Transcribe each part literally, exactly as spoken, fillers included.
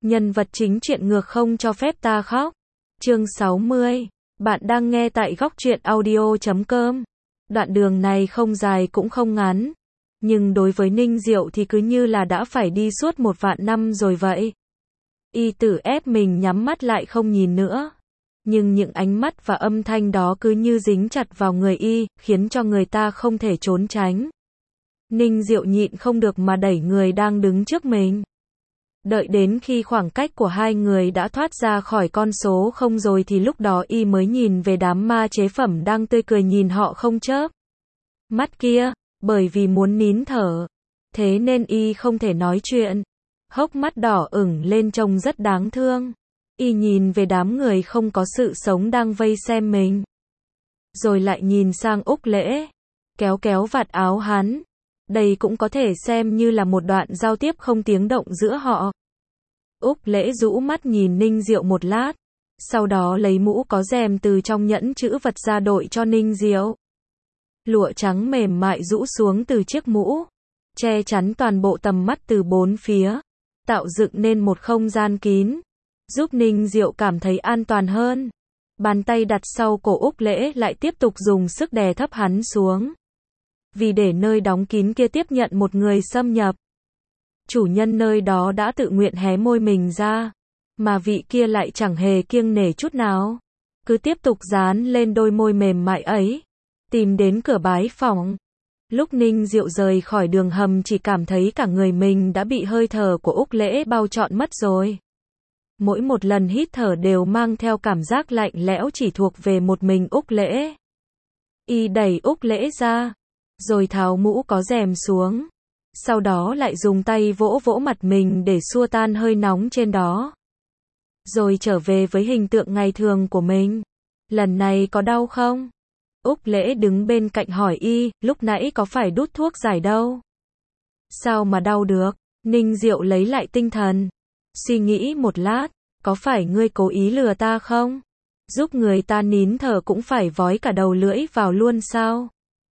Nhân vật chính truyện ngược không cho phép ta khóc. Chương sáu mươi. Bạn đang nghe tại góc truyện audio chấm com. Đoạn đường này không dài cũng không ngắn. Nhưng đối với Ninh Diệu thì cứ như là đã phải đi suốt một vạn năm rồi vậy. Y tự ép mình nhắm mắt lại không nhìn nữa. Nhưng những ánh mắt và âm thanh đó cứ như dính chặt vào người Y, khiến cho người ta không thể trốn tránh. Ninh Diệu nhịn không được mà đẩy người đang đứng trước mình. Đợi đến khi khoảng cách của hai người đã thoát ra khỏi con số không rồi thì lúc đó Y mới nhìn về đám ma chế phẩm đang tươi cười nhìn họ không chớp mắt kia, bởi vì muốn nín thở. Thế nên Y không thể nói chuyện. Hốc mắt đỏ ửng lên trông rất đáng thương. Y nhìn về đám người không có sự sống đang vây xem mình. Rồi lại nhìn sang Úc Lễ. Kéo kéo vạt áo hắn. Đây cũng có thể xem như là một đoạn giao tiếp không tiếng động giữa họ. Úc Lễ rũ mắt nhìn Ninh Diệu một lát. Sau đó lấy mũ có rèm từ trong nhẫn chữ vật ra đội cho Ninh Diệu. Lụa trắng mềm mại rũ xuống từ chiếc mũ. Che chắn toàn bộ tầm mắt từ bốn phía. Tạo dựng nên một không gian kín. Giúp Ninh Diệu cảm thấy an toàn hơn. Bàn tay đặt sau cổ Úc Lễ lại tiếp tục dùng sức đè thấp hắn xuống. Vì để nơi đóng kín kia tiếp nhận một người xâm nhập. Chủ nhân nơi đó đã tự nguyện hé môi mình ra. Mà vị kia lại chẳng hề kiêng nể chút nào. Cứ tiếp tục dán lên đôi môi mềm mại ấy. Tìm đến cửa bái phòng. Lúc Ninh Diệu rời khỏi đường hầm chỉ cảm thấy cả người mình đã bị hơi thở của Úc Lễ bao trọn mất rồi. Mỗi một lần hít thở đều mang theo cảm giác lạnh lẽo chỉ thuộc về một mình Úc Lễ. Y đẩy Úc Lễ ra. Rồi tháo mũ có rèm xuống. Sau đó lại dùng tay vỗ vỗ mặt mình để xua tan hơi nóng trên đó. Rồi trở về với hình tượng ngày thường của mình. Lần này có đau không? Úc Lễ đứng bên cạnh hỏi Y, lúc nãy có phải đút thuốc giải đâu? Sao mà đau được? Ninh Diệu lấy lại tinh thần. Suy nghĩ một lát, có phải ngươi cố ý lừa ta không? Giúp người ta nín thở cũng phải vói cả đầu lưỡi vào luôn sao?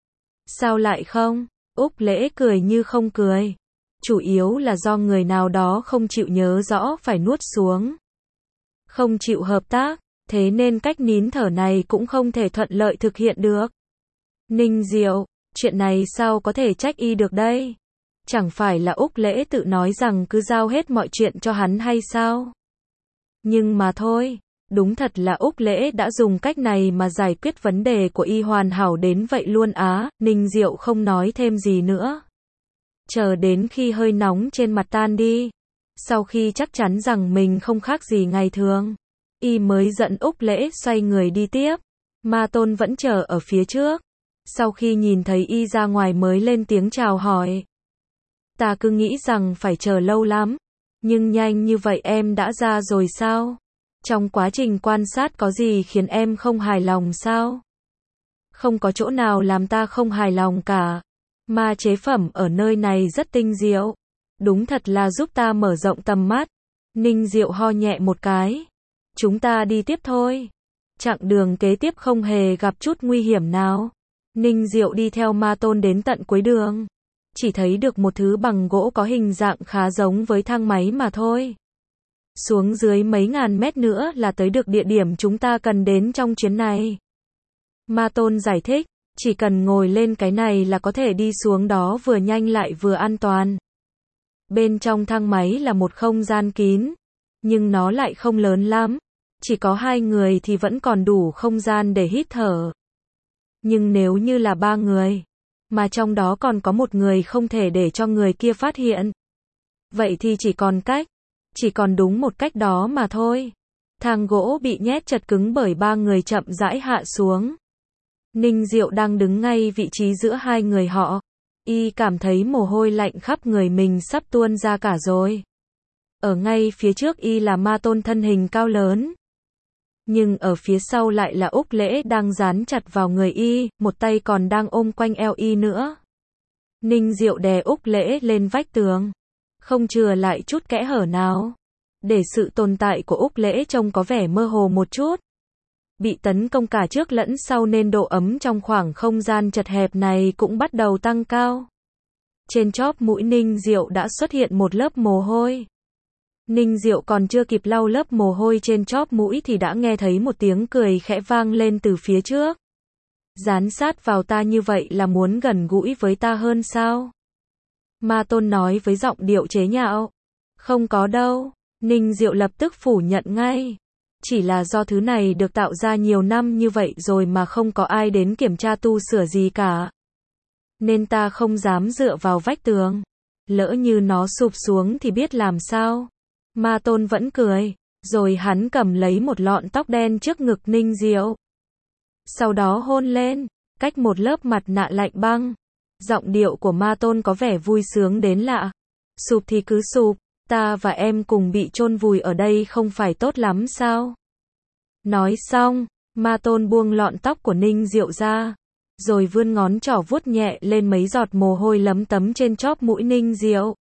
Sao lại không? Úc Lễ cười như không cười. Chủ yếu là do người nào đó không chịu nhớ rõ phải nuốt xuống. Không chịu hợp tác, thế nên cách nín thở này cũng không thể thuận lợi thực hiện được. Ninh Diệu, chuyện này sao có thể trách Y được đây? Chẳng phải là Úc Lễ tự nói rằng cứ giao hết mọi chuyện cho hắn hay sao? Nhưng mà thôi, đúng thật là Úc Lễ đã dùng cách này mà giải quyết vấn đề của Y hoàn hảo đến vậy luôn á. Ninh Diệu không nói thêm gì nữa. Chờ đến khi hơi nóng trên mặt tan đi. Sau khi chắc chắn rằng mình không khác gì ngày thường, Y mới dẫn Úc Lễ xoay người đi tiếp. Ma Tôn vẫn chờ ở phía trước. Sau khi nhìn thấy Y ra ngoài mới lên tiếng chào hỏi. Ta cứ nghĩ rằng phải chờ lâu lắm. Nhưng nhanh như vậy em đã ra rồi sao? Trong quá trình quan sát có gì khiến em không hài lòng sao? Không có chỗ nào làm ta không hài lòng cả. Ma chế phẩm ở nơi này rất tinh diệu. Đúng thật là giúp ta mở rộng tầm mắt. Ninh Diệu ho nhẹ một cái. Chúng ta đi tiếp thôi. Chặng đường kế tiếp không hề gặp chút nguy hiểm nào. Ninh Diệu đi theo Ma Tôn đến tận cuối đường. Chỉ thấy được một thứ bằng gỗ có hình dạng khá giống với thang máy mà thôi. Xuống dưới mấy ngàn mét nữa là tới được địa điểm chúng ta cần đến trong chuyến này. Ma Tôn giải thích, chỉ cần ngồi lên cái này là có thể đi xuống đó vừa nhanh lại vừa an toàn. Bên trong thang máy là một không gian kín, nhưng nó lại không lớn lắm. Chỉ có hai người thì vẫn còn đủ không gian để hít thở. Nhưng nếu như là ba người, mà trong đó còn có một người không thể để cho người kia phát hiện. Vậy thì chỉ còn cách, chỉ còn đúng một cách đó mà thôi. Thang gỗ bị nhét chật cứng bởi ba người chậm rãi hạ xuống. Ninh Diệu đang đứng ngay vị trí giữa hai người họ. Y cảm thấy mồ hôi lạnh khắp người mình sắp tuôn ra cả rồi. Ở ngay phía trước Y là Ma Tôn thân hình cao lớn. Nhưng ở phía sau lại là Úc Lễ đang dán chặt vào người Y, một tay còn đang ôm quanh eo Y nữa. Ninh Diệu đè Úc Lễ lên vách tường. Không chừa lại chút kẽ hở nào. Để sự tồn tại của Úc Lễ trông có vẻ mơ hồ một chút. Bị tấn công cả trước lẫn sau nên độ ấm trong khoảng không gian chật hẹp này cũng bắt đầu tăng cao. Trên chóp mũi Ninh Diệu đã xuất hiện một lớp mồ hôi. Ninh Diệu còn chưa kịp lau lớp mồ hôi trên chóp mũi thì đã nghe thấy một tiếng cười khẽ vang lên từ phía trước. Dán sát vào ta như vậy là muốn gần gũi với ta hơn sao? Ma Tôn nói với giọng điệu chế nhạo. Không có đâu. Ninh Diệu lập tức phủ nhận ngay. Chỉ là do thứ này được tạo ra nhiều năm như vậy rồi mà không có ai đến kiểm tra tu sửa gì cả. Nên ta không dám dựa vào vách tường. Lỡ như nó sụp xuống thì biết làm sao? Ma Tôn vẫn cười. Rồi hắn cầm lấy một lọn tóc đen trước ngực Ninh Diệu. Sau đó hôn lên, cách một lớp mặt nạ lạnh băng. Giọng điệu của Ma Tôn có vẻ vui sướng đến lạ. Sụp thì cứ sụp, ta và em cùng bị chôn vùi ở đây không phải tốt lắm sao? Nói xong, Ma Tôn buông lọn tóc của Ninh Diệu ra, rồi vươn ngón trỏ vuốt nhẹ lên mấy giọt mồ hôi lấm tấm trên chóp mũi Ninh Diệu.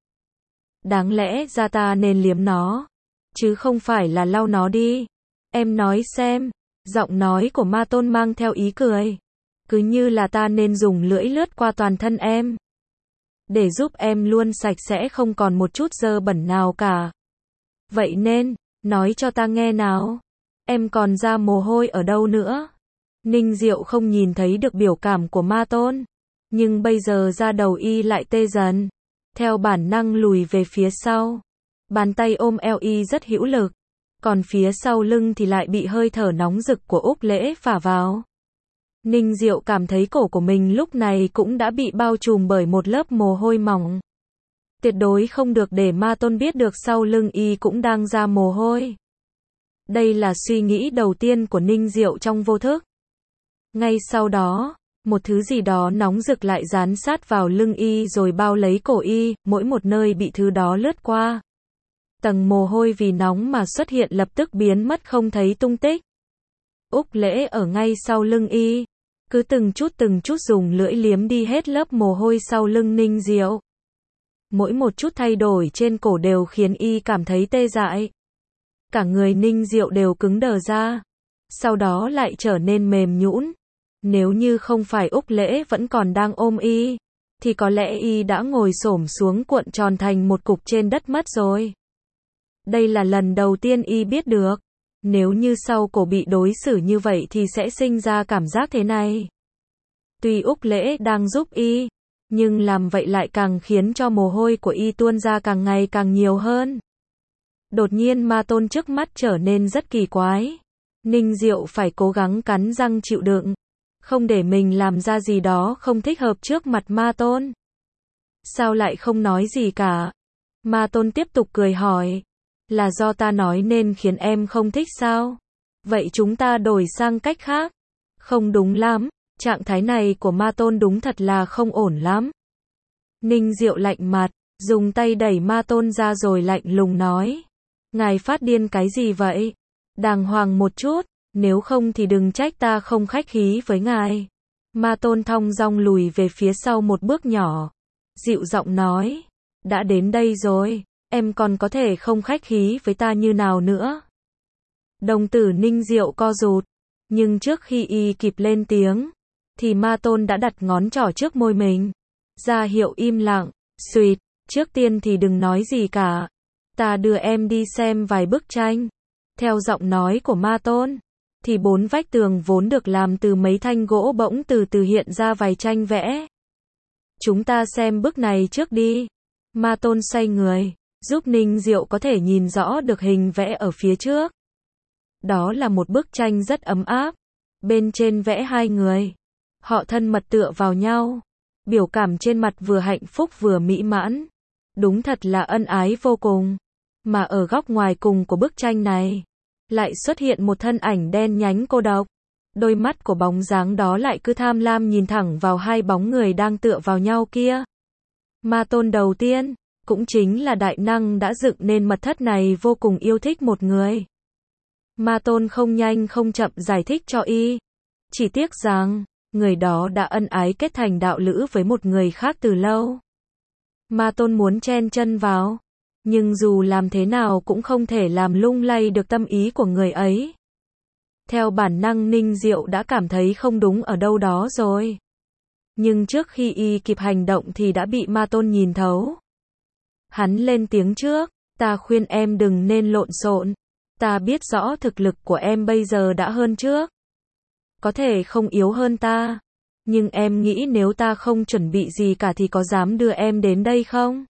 Đáng lẽ ra ta nên liếm nó, chứ không phải là lau nó đi. Em nói xem. Giọng nói của Ma Tôn mang theo ý cười. Cứ như là ta nên dùng lưỡi lướt qua toàn thân em, để giúp em luôn sạch sẽ không còn một chút dơ bẩn nào cả. Vậy nên, nói cho ta nghe nào. Em còn ra mồ hôi ở đâu nữa? Ninh Diệu không nhìn thấy được biểu cảm của Ma Tôn. Nhưng bây giờ da đầu y lại tê dần. Theo bản năng lùi về phía sau. Bàn tay ôm eo y rất hữu lực. Còn phía sau lưng thì lại bị hơi thở nóng rực của Úc Lễ phả vào. Ninh Diệu cảm thấy cổ của mình lúc này cũng đã bị bao trùm bởi một lớp mồ hôi mỏng. Tuyệt đối không được để Ma Tôn biết được sau lưng y cũng đang ra mồ hôi. Đây là suy nghĩ đầu tiên của Ninh Diệu trong vô thức. Ngay sau đó, một thứ gì đó nóng rực lại dán sát vào lưng y rồi bao lấy cổ y, mỗi một nơi bị thứ đó lướt qua. Tầng mồ hôi vì nóng mà xuất hiện lập tức biến mất không thấy tung tích. Úc Lễ ở ngay sau lưng y, cứ từng chút từng chút dùng lưỡi liếm đi hết lớp mồ hôi sau lưng Ninh Diệu. Mỗi một chút thay đổi trên cổ đều khiến y cảm thấy tê dại. Cả người Ninh Diệu đều cứng đờ ra, sau đó lại trở nên mềm nhũn. Nếu như không phải Úc Lễ vẫn còn đang ôm y, thì có lẽ y đã ngồi xổm xuống cuộn tròn thành một cục trên đất mất rồi. Đây là lần đầu tiên y biết được, nếu như sau cổ bị đối xử như vậy thì sẽ sinh ra cảm giác thế này. Tuy Úc Lễ đang giúp y, nhưng làm vậy lại càng khiến cho mồ hôi của y tuôn ra càng ngày càng nhiều hơn. Đột nhiên Ma Tôn trước mắt trở nên rất kỳ quái. Ninh Diệu phải cố gắng cắn răng chịu đựng, không để mình làm ra gì đó không thích hợp trước mặt Ma Tôn. Sao lại không nói gì cả? Ma Tôn tiếp tục cười hỏi. Là do ta nói nên khiến em không thích sao? Vậy chúng ta đổi sang cách khác. Không đúng lắm, trạng thái này của Ma Tôn đúng thật là không ổn lắm. Ninh Diệu lạnh mặt, dùng tay đẩy Ma Tôn ra rồi lạnh lùng nói. Ngài phát điên cái gì vậy? Đàng hoàng một chút, nếu không thì đừng trách ta không khách khí với ngài. Ma Tôn thong dong lùi về phía sau một bước nhỏ. Dịu giọng nói. Đã đến đây rồi, em còn có thể không khách khí với ta như nào nữa? Đồng tử Ninh Diệu co rụt. Nhưng trước khi y kịp lên tiếng, thì Ma Tôn đã đặt ngón trỏ trước môi mình, ra hiệu im lặng. Xuyệt, trước tiên thì đừng nói gì cả. Ta đưa em đi xem vài bức tranh. Theo giọng nói của Ma Tôn, thì bốn vách tường vốn được làm từ mấy thanh gỗ bỗng từ từ hiện ra vài tranh vẽ. Chúng ta xem bức này trước đi. Ma Tôn xoay người, giúp Ninh Diệu có thể nhìn rõ được hình vẽ ở phía trước. Đó là một bức tranh rất ấm áp. Bên trên vẽ hai người. Họ thân mật tựa vào nhau. Biểu cảm trên mặt vừa hạnh phúc vừa mỹ mãn. Đúng thật là ân ái vô cùng. Mà ở góc ngoài cùng của bức tranh này, lại xuất hiện một thân ảnh đen nhánh cô độc. Đôi mắt của bóng dáng đó lại cứ tham lam nhìn thẳng vào hai bóng người đang tựa vào nhau kia. Ma Tôn đầu tiên, cũng chính là đại năng đã dựng nên mật thất này vô cùng yêu thích một người. Ma Tôn không nhanh không chậm giải thích cho y. Chỉ tiếc rằng, người đó đã ân ái kết thành đạo lữ với một người khác từ lâu. Ma Tôn muốn chen chân vào, nhưng dù làm thế nào cũng không thể làm lung lay được tâm ý của người ấy. Theo bản năng Ninh Diệu đã cảm thấy không đúng ở đâu đó rồi. Nhưng trước khi y kịp hành động thì đã bị Ma Tôn nhìn thấu. Hắn lên tiếng trước. Ta khuyên em đừng nên lộn xộn. Ta biết rõ thực lực của em bây giờ đã hơn trước. Có thể không yếu hơn ta. Nhưng em nghĩ nếu ta không chuẩn bị gì cả thì có dám đưa em đến đây không?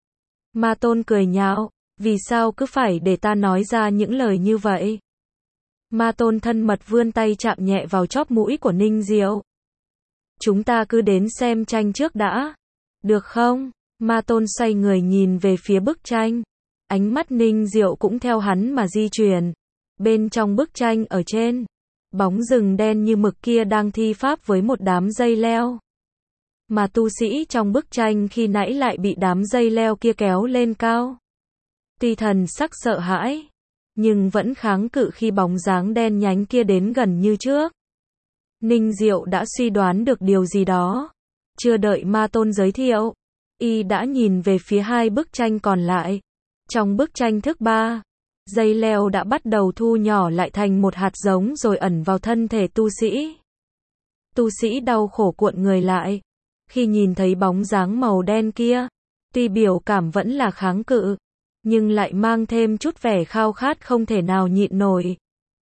Ma Tôn cười nhạo, vì sao cứ phải để ta nói ra những lời như vậy? Ma Tôn thân mật vươn tay chạm nhẹ vào chóp mũi của Ninh Diệu. Chúng ta cứ đến xem tranh trước đã. Được không? Ma Tôn xoay người nhìn về phía bức tranh. Ánh mắt Ninh Diệu cũng theo hắn mà di chuyển. Bên trong bức tranh ở trên, bóng rừng đen như mực kia đang thi pháp với một đám dây leo. Mà tu sĩ trong bức tranh khi nãy lại bị đám dây leo kia kéo lên cao. Tuy thần sắc sợ hãi, nhưng vẫn kháng cự khi bóng dáng đen nhánh kia đến gần như trước. Ninh Diệu đã suy đoán được điều gì đó. Chưa đợi Ma Tôn giới thiệu, y đã nhìn về phía hai bức tranh còn lại. Trong bức tranh thứ ba, dây leo đã bắt đầu thu nhỏ lại thành một hạt giống rồi ẩn vào thân thể tu sĩ. Tu sĩ đau khổ cuộn người lại. Khi nhìn thấy bóng dáng màu đen kia, tuy biểu cảm vẫn là kháng cự, nhưng lại mang thêm chút vẻ khao khát không thể nào nhịn nổi.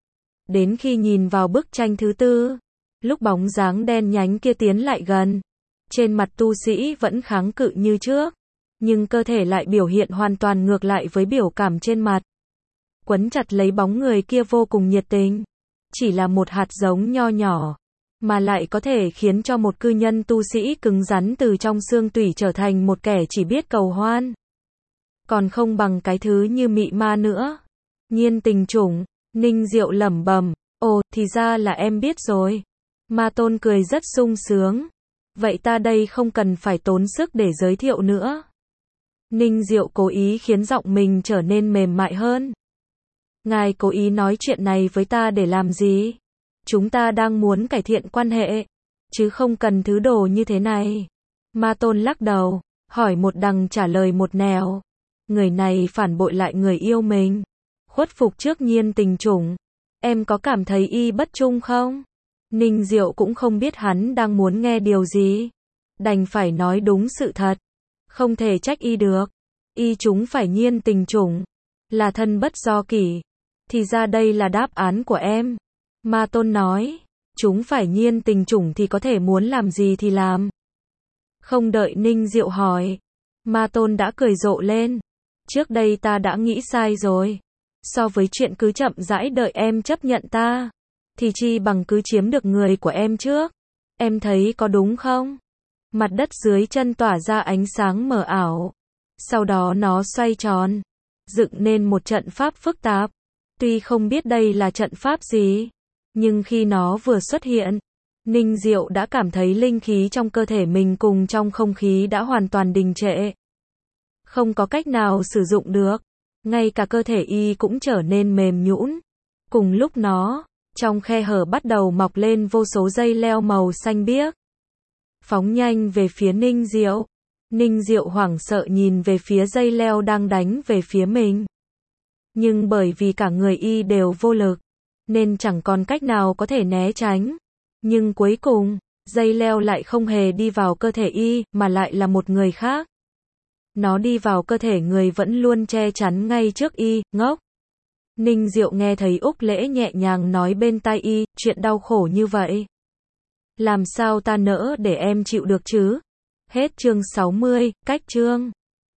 Đến khi nhìn vào bức tranh thứ tư, lúc bóng dáng đen nhánh kia tiến lại gần, trên mặt tu sĩ vẫn kháng cự như trước, nhưng cơ thể lại biểu hiện hoàn toàn ngược lại với biểu cảm trên mặt. Quấn chặt lấy bóng người kia vô cùng nhiệt tình. Chỉ là một hạt giống nho nhỏ, mà lại có thể khiến cho một cư nhân tu sĩ cứng rắn từ trong xương tủy trở thành một kẻ chỉ biết cầu hoan. Còn không bằng cái thứ như mị ma nữa. Nhiên tình chủng, Ninh Diệu lẩm bẩm, ồ, thì ra là em biết rồi. Ma Tôn cười rất sung sướng. Vậy ta đây không cần phải tốn sức để giới thiệu nữa. Ninh Diệu cố ý khiến giọng mình trở nên mềm mại hơn. Ngài cố ý nói chuyện này với ta để làm gì? Chúng ta đang muốn cải thiện quan hệ, chứ không cần thứ đồ như thế này. Ma Tôn lắc đầu, hỏi một đằng trả lời một nẻo. Người này phản bội lại người yêu mình, khuất phục trước nhiên tình chủng. Em có cảm thấy y bất trung không? Ninh Diệu cũng không biết hắn đang muốn nghe điều gì. Đành phải nói đúng sự thật. Không thể trách y được. Y chúng phải nhiên tình chủng, là thân bất do kỷ. Thì ra đây là đáp án của em. Ma Tôn nói, chúng phải nhiên tình chủng thì có thể muốn làm gì thì làm. Không đợi Ninh Diệu hỏi, Ma Tôn đã cười rộ lên. Trước đây ta đã nghĩ sai rồi. So với chuyện cứ chậm rãi đợi em chấp nhận ta, thì chi bằng cứ chiếm được người của em trước. Em thấy có đúng không? Mặt đất dưới chân tỏa ra ánh sáng mờ ảo. Sau đó nó xoay tròn, dựng nên một trận pháp phức tạp. Tuy không biết đây là trận pháp gì, nhưng khi nó vừa xuất hiện, Ninh Diệu đã cảm thấy linh khí trong cơ thể mình cùng trong không khí đã hoàn toàn đình trệ. Không có cách nào sử dụng được. Ngay cả cơ thể y cũng trở nên mềm nhũn. Cùng lúc nó, trong khe hở bắt đầu mọc lên vô số dây leo màu xanh biếc. Phóng nhanh về phía Ninh Diệu. Ninh Diệu hoảng sợ nhìn về phía dây leo đang đánh về phía mình. Nhưng bởi vì cả người y đều vô lực, nên chẳng còn cách nào có thể né tránh. Nhưng cuối cùng, dây leo lại không hề đi vào cơ thể y, mà lại là một người khác. Nó đi vào cơ thể người vẫn luôn che chắn ngay trước y, ngốc. Ninh Diệu nghe thấy Úc Lễ nhẹ nhàng nói bên tai y, chuyện đau khổ như vậy. Làm sao ta nỡ để em chịu được chứ? Hết chương sáu mươi, cách chương.